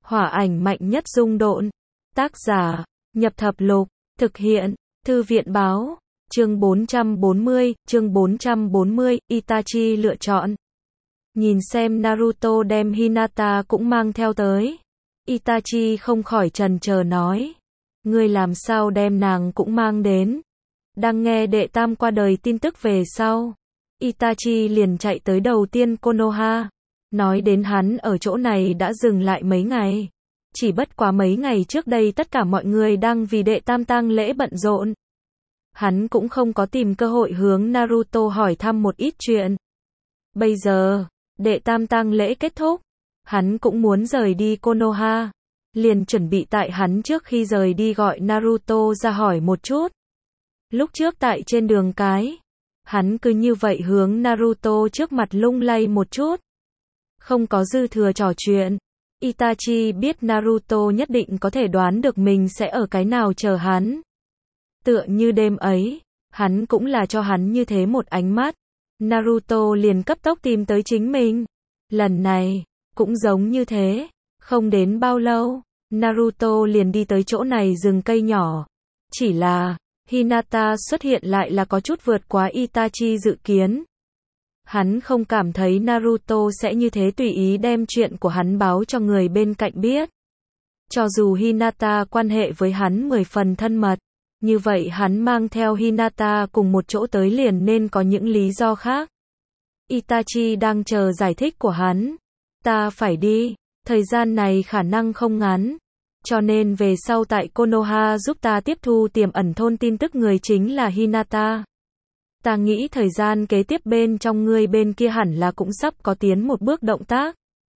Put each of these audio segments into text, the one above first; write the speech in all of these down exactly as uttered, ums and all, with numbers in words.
Hỏa ảnh mạnh nhất dung độn. Tác giả, Nhập Thập Lục. Thực hiện, Thư viện báo. Chương bốn trăm bốn mươi, chương bốn trăm bốn mươi, Itachi lựa chọn. Nhìn xem Naruto đem Hinata cũng mang theo tới. Itachi không khỏi chần chờ nói. Ngươi làm sao đem nàng cũng mang đến. Đang nghe đệ tam qua đời tin tức về sau. Itachi liền chạy tới đầu tiên Konoha. Nói đến hắn ở chỗ này đã dừng lại mấy ngày. Chỉ bất quá mấy ngày trước đây tất cả mọi người đang vì đệ tam tang lễ bận rộn. Hắn cũng không có tìm cơ hội hướng Naruto hỏi thăm một ít chuyện. Bây giờ, đệ tam tang lễ kết thúc. Hắn cũng muốn rời đi Konoha. Liền chuẩn bị tại hắn trước khi rời đi gọi Naruto ra hỏi một chút. Lúc trước tại trên đường cái, hắn cứ như vậy hướng Naruto trước mặt lung lay một chút. Không có dư thừa trò chuyện. Itachi biết Naruto nhất định có thể đoán được mình sẽ ở cái nào chờ hắn. Tựa như đêm ấy, hắn cũng là cho hắn như thế một ánh mắt. Naruto liền cấp tốc tìm tới chính mình. Lần này, cũng giống như thế. Không đến bao lâu, Naruto liền đi tới chỗ này rừng cây nhỏ. Chỉ là, Hinata xuất hiện lại là có chút vượt quá Itachi dự kiến. Hắn không cảm thấy Naruto sẽ như thế tùy ý đem chuyện của hắn báo cho người bên cạnh biết. Cho dù Hinata quan hệ với hắn mười phần thân mật, như vậy hắn mang theo Hinata cùng một chỗ tới liền nên có những lý do khác. Itachi đang chờ giải thích của hắn. Ta phải đi, thời gian này khả năng không ngắn. Cho nên về sau tại Konoha giúp ta tiếp thu tiềm ẩn thôn tin tức người chính là Hinata. Ta nghĩ thời gian kế tiếp bên trong ngươi bên kia hẳn là cũng sắp có tiến một bước động tác.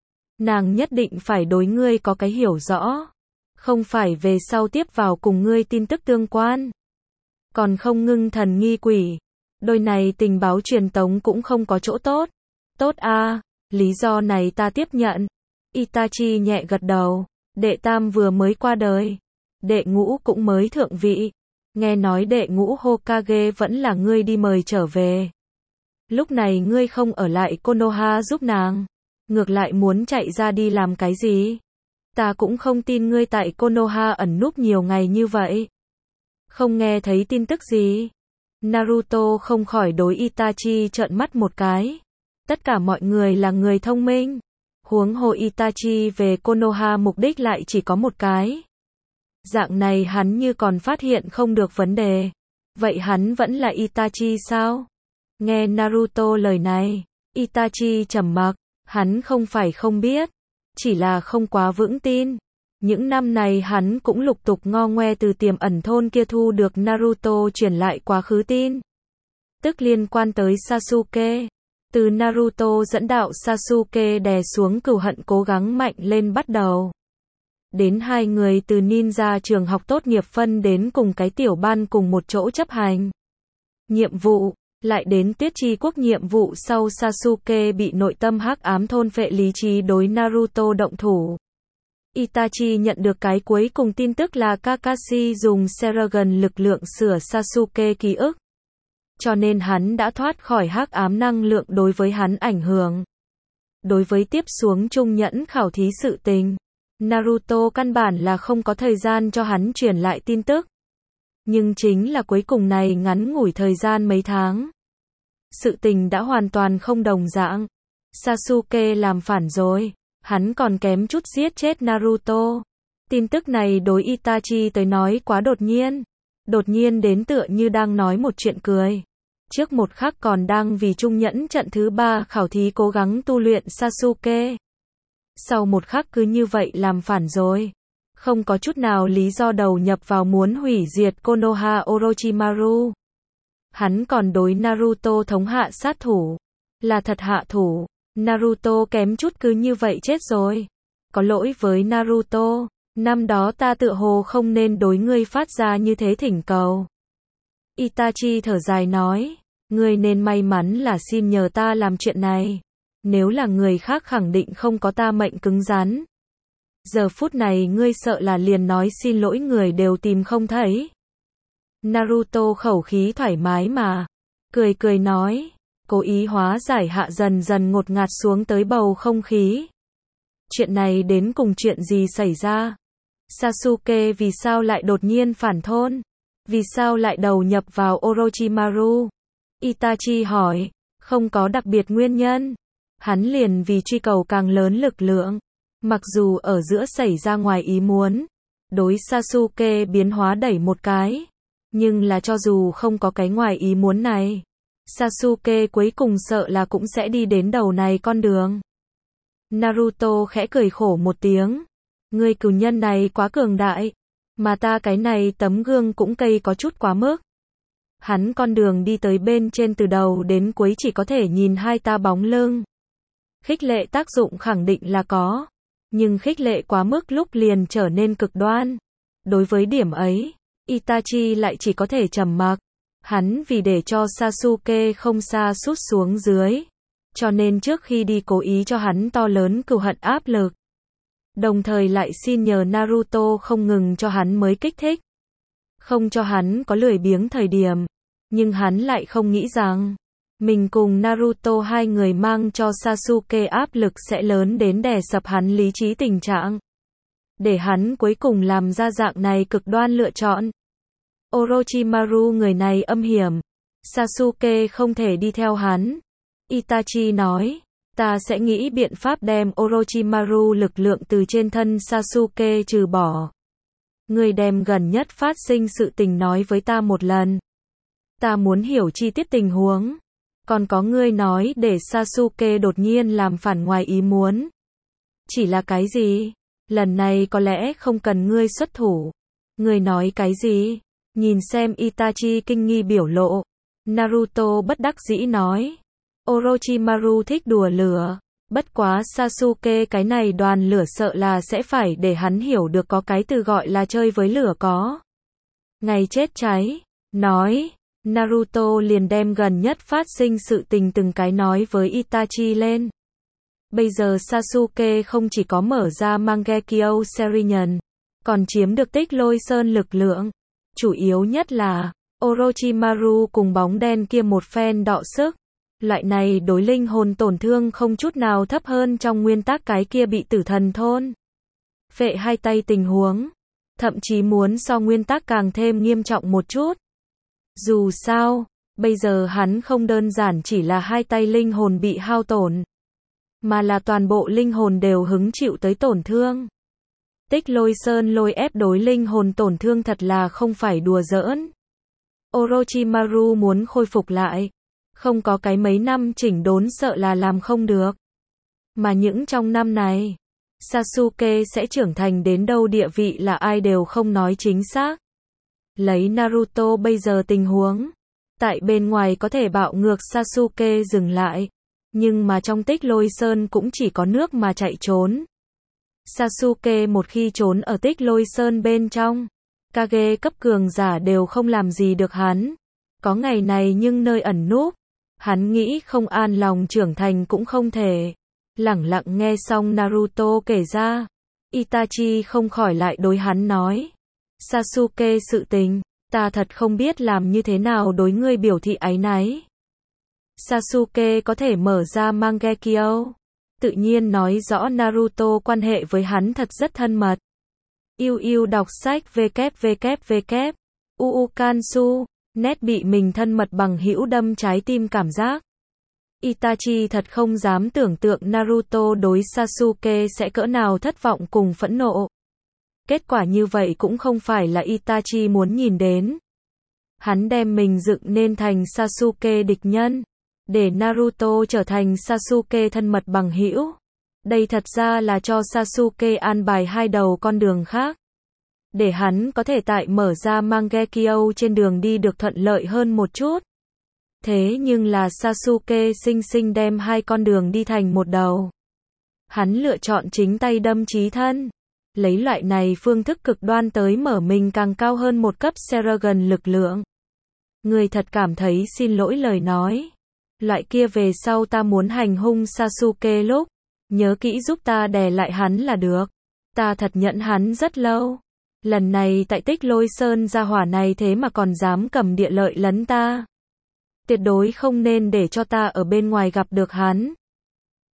Nàng nhất định phải đối ngươi có cái hiểu rõ. Không phải về sau tiếp vào cùng ngươi tin tức tương quan. Còn không ngưng thần nghi quỷ. Đôi này tình báo truyền tống cũng không có chỗ tốt. Tốt a, lý do này ta tiếp nhận. Itachi nhẹ gật đầu. Đệ tam vừa mới qua đời. Đệ ngũ cũng mới thượng vị. Nghe nói đệ ngũ Hokage vẫn là ngươi đi mời trở về. Lúc này ngươi không ở lại Konoha giúp nàng. Ngược lại muốn chạy ra đi làm cái gì? Ta cũng không tin ngươi tại Konoha ẩn núp nhiều ngày như vậy. Không nghe thấy tin tức gì? Naruto không khỏi đối Itachi trợn mắt một cái. Tất cả mọi người là người thông minh. Huống hồ Itachi về Konoha mục đích lại chỉ có một cái. Dạng này hắn như còn phát hiện không được vấn đề. Vậy hắn vẫn là Itachi sao? Nghe Naruto lời này, Itachi trầm mặc, hắn không phải không biết, chỉ là không quá vững tin. Những năm này hắn cũng lục tục ngo ngoe từ tiềm ẩn thôn kia thu được Naruto truyền lại quá khứ tin. Tức liên quan tới Sasuke. Từ Naruto dẫn đạo Sasuke đè xuống cừu hận cố gắng mạnh lên bắt đầu. Đến hai người từ ninja trường học tốt nghiệp phân đến cùng cái tiểu ban cùng một chỗ chấp hành nhiệm vụ, lại đến Tuyết Chi Quốc nhiệm vụ sau Sasuke bị nội tâm hắc ám thôn phệ lý trí đối Naruto động thủ. Itachi nhận được cái cuối cùng tin tức là Kakashi dùng Sharingan lực lượng sửa Sasuke ký ức. Cho nên hắn đã thoát khỏi hắc ám năng lượng đối với hắn ảnh hưởng. Đối với tiếp xuống trung nhẫn khảo thí sự tình, Naruto căn bản là không có thời gian cho hắn truyền lại tin tức. Nhưng chính là cuối cùng này ngắn ngủi thời gian mấy tháng. Sự tình đã hoàn toàn không đồng dạng. Sasuke làm phản rồi. Hắn còn kém chút giết chết Naruto. Tin tức này đối Itachi tới nói quá đột nhiên. Đột nhiên đến tựa như đang nói một chuyện cười. Trước một khắc còn đang vì trung nhẫn trận thứ ba khảo thí cố gắng tu luyện Sasuke. Sau một khắc cứ như vậy làm phản rồi. Không có chút nào lý do đầu nhập vào muốn hủy diệt Konoha Orochimaru. Hắn còn đối Naruto thống hạ sát thủ. Là thật hạ thủ. Naruto kém chút cứ như vậy chết rồi. Có lỗi với Naruto. Năm đó ta tựa hồ không nên đối ngươi phát ra như thế thỉnh cầu. Itachi thở dài nói. Ngươi nên may mắn là xin nhờ ta làm chuyện này. Nếu là người khác khẳng định không có ta mệnh cứng rắn. Giờ phút này ngươi sợ là liền nói xin lỗi người đều tìm không thấy. Naruto khẩu khí thoải mái mà. Cười cười nói. Cố ý hóa giải hạ dần dần ngột ngạt xuống tới bầu không khí. Chuyện này đến cùng chuyện gì xảy ra? Sasuke vì sao lại đột nhiên phản thôn? Vì sao lại đầu nhập vào Orochimaru? Itachi hỏi. Không có đặc biệt nguyên nhân. Hắn liền vì truy cầu càng lớn lực lượng. Mặc dù ở giữa xảy ra ngoài ý muốn, đối Sasuke biến hóa đẩy một cái. Nhưng là cho dù không có cái ngoài ý muốn này, Sasuke cuối cùng sợ là cũng sẽ đi đến đầu này con đường. Naruto khẽ cười khổ một tiếng. Người cửu nhân này quá cường đại, mà ta cái này tấm gương cũng cây có chút quá mức. Hắn con đường đi tới bên trên từ đầu đến cuối chỉ có thể nhìn hai ta bóng lưng. Khích lệ tác dụng khẳng định là có, nhưng khích lệ quá mức lúc liền trở nên cực đoan. Đối với điểm ấy, Itachi lại chỉ có thể trầm mặc. Hắn vì để cho Sasuke không sa sút xuống dưới, cho nên trước khi đi cố ý cho hắn to lớn cừu hận áp lực. Đồng thời lại xin nhờ Naruto không ngừng cho hắn mới kích thích. Không cho hắn có lười biếng thời điểm. Nhưng hắn lại không nghĩ rằng, mình cùng Naruto hai người mang cho Sasuke áp lực sẽ lớn đến đè sập hắn lý trí tình trạng. Để hắn cuối cùng làm ra dạng này cực đoan lựa chọn. Orochimaru người này âm hiểm. Sasuke không thể đi theo hắn. Itachi nói, ta sẽ nghĩ biện pháp đem Orochimaru lực lượng từ trên thân Sasuke trừ bỏ. Người đem gần nhất phát sinh sự tình nói với ta một lần. Ta muốn hiểu chi tiết tình huống. Còn có ngươi nói để Sasuke đột nhiên làm phản ngoài ý muốn. Chỉ là cái gì? Lần này có lẽ không cần ngươi xuất thủ. Ngươi nói cái gì? Nhìn xem Itachi kinh nghi biểu lộ. Naruto bất đắc dĩ nói. Orochimaru thích đùa lửa. Bất quá Sasuke cái này đoàn lửa sợ là sẽ phải để hắn hiểu được có cái từ gọi là chơi với lửa có. Ngày chết cháy. Nói. Naruto liền đem gần nhất phát sinh sự tình từng cái nói với Itachi lên. Bây giờ Sasuke không chỉ có mở ra Mangekyo Sharingan, còn chiếm được Tích Lôi Sơn lực lượng. Chủ yếu nhất là, Orochimaru cùng bóng đen kia một phen đọ sức. Loại này đối linh hồn tổn thương không chút nào thấp hơn trong nguyên tắc cái kia bị tử thần thôn phệ hai tay tình huống. Thậm chí muốn so nguyên tắc càng thêm nghiêm trọng một chút. Dù sao, bây giờ hắn không đơn giản chỉ là hai tay linh hồn bị hao tổn, mà là toàn bộ linh hồn đều hứng chịu tới tổn thương. Tích Lôi Sơn lôi ép đối linh hồn tổn thương thật là không phải đùa giỡn. Orochimaru muốn khôi phục lại, không có cái mấy năm chỉnh đốn sợ là làm không được. Mà những trong năm này, Sasuke sẽ trưởng thành đến đâu địa vị là ai đều không nói chính xác. Lấy Naruto bây giờ tình huống, tại bên ngoài có thể bạo ngược Sasuke dừng lại, nhưng mà trong Tích Lôi Sơn cũng chỉ có nước mà chạy trốn. Sasuke một khi trốn ở Tích Lôi Sơn bên trong, Kage cấp cường giả đều không làm gì được hắn. Có ngày này nhưng nơi ẩn núp, hắn nghĩ không an lòng trưởng thành cũng không thể. Lẳng lặng nghe xong Naruto kể ra, Itachi không khỏi lại đối hắn nói. Sasuke sự tình, ta thật không biết làm như thế nào đối ngươi biểu thị áy náy. Sasuke có thể mở ra Mangekyo, tự nhiên nói rõ Naruto quan hệ với hắn thật rất thân mật. Yêu yêu đọc sách www. Uukansu, nét bị mình thân mật bằng hữu đâm trái tim cảm giác. Itachi thật không dám tưởng tượng Naruto đối Sasuke sẽ cỡ nào thất vọng cùng phẫn nộ. Kết quả như vậy cũng không phải là Itachi muốn nhìn đến. Hắn đem mình dựng nên thành Sasuke địch nhân, để Naruto trở thành Sasuke thân mật bằng hữu. Đây thật ra là cho Sasuke an bài hai đầu con đường khác, để hắn có thể tại mở ra Mangekyo trên đường đi được thuận lợi hơn một chút. Thế nhưng là Sasuke sinh sinh đem hai con đường đi thành một đầu. Hắn lựa chọn chính tay đâm chí thân. Lấy loại này phương thức cực đoan tới mở mình càng cao hơn một cấp Sharingan lực lượng. Người thật cảm thấy xin lỗi lời nói. Loại kia về sau ta muốn hành hung Sasuke lúc, nhớ kỹ giúp ta đè lại hắn là được. Ta thật nhẫn hắn rất lâu. Lần này tại Tích Lôi Sơn gia hỏa này thế mà còn dám cầm địa lợi lấn ta. Tuyệt đối không nên để cho ta ở bên ngoài gặp được hắn.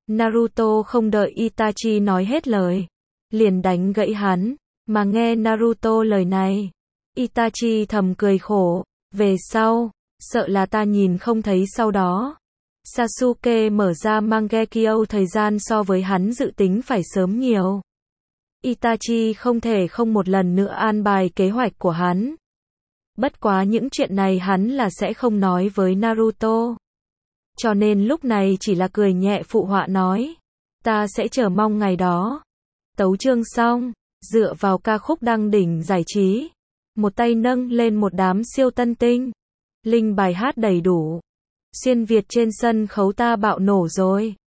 Naruto không đợi Itachi nói hết lời, liền đánh gãy hắn, mà nghe Naruto lời này, Itachi thầm cười khổ, về sau, sợ là ta nhìn không thấy sau đó. Sasuke mở ra Mangekyo thời gian so với hắn dự tính phải sớm nhiều. Itachi không thể không một lần nữa an bài kế hoạch của hắn. Bất quá những chuyện này hắn là sẽ không nói với Naruto. Cho nên lúc này chỉ là cười nhẹ phụ họa nói. Ta sẽ chờ mong ngày đó. Tấu chương xong, dựa vào ca khúc đăng đỉnh giải trí. Một tay nâng lên một đám siêu tân tinh. Linh bài hát đầy đủ. Xuyên Việt trên sân khấu ta bạo nổ rồi.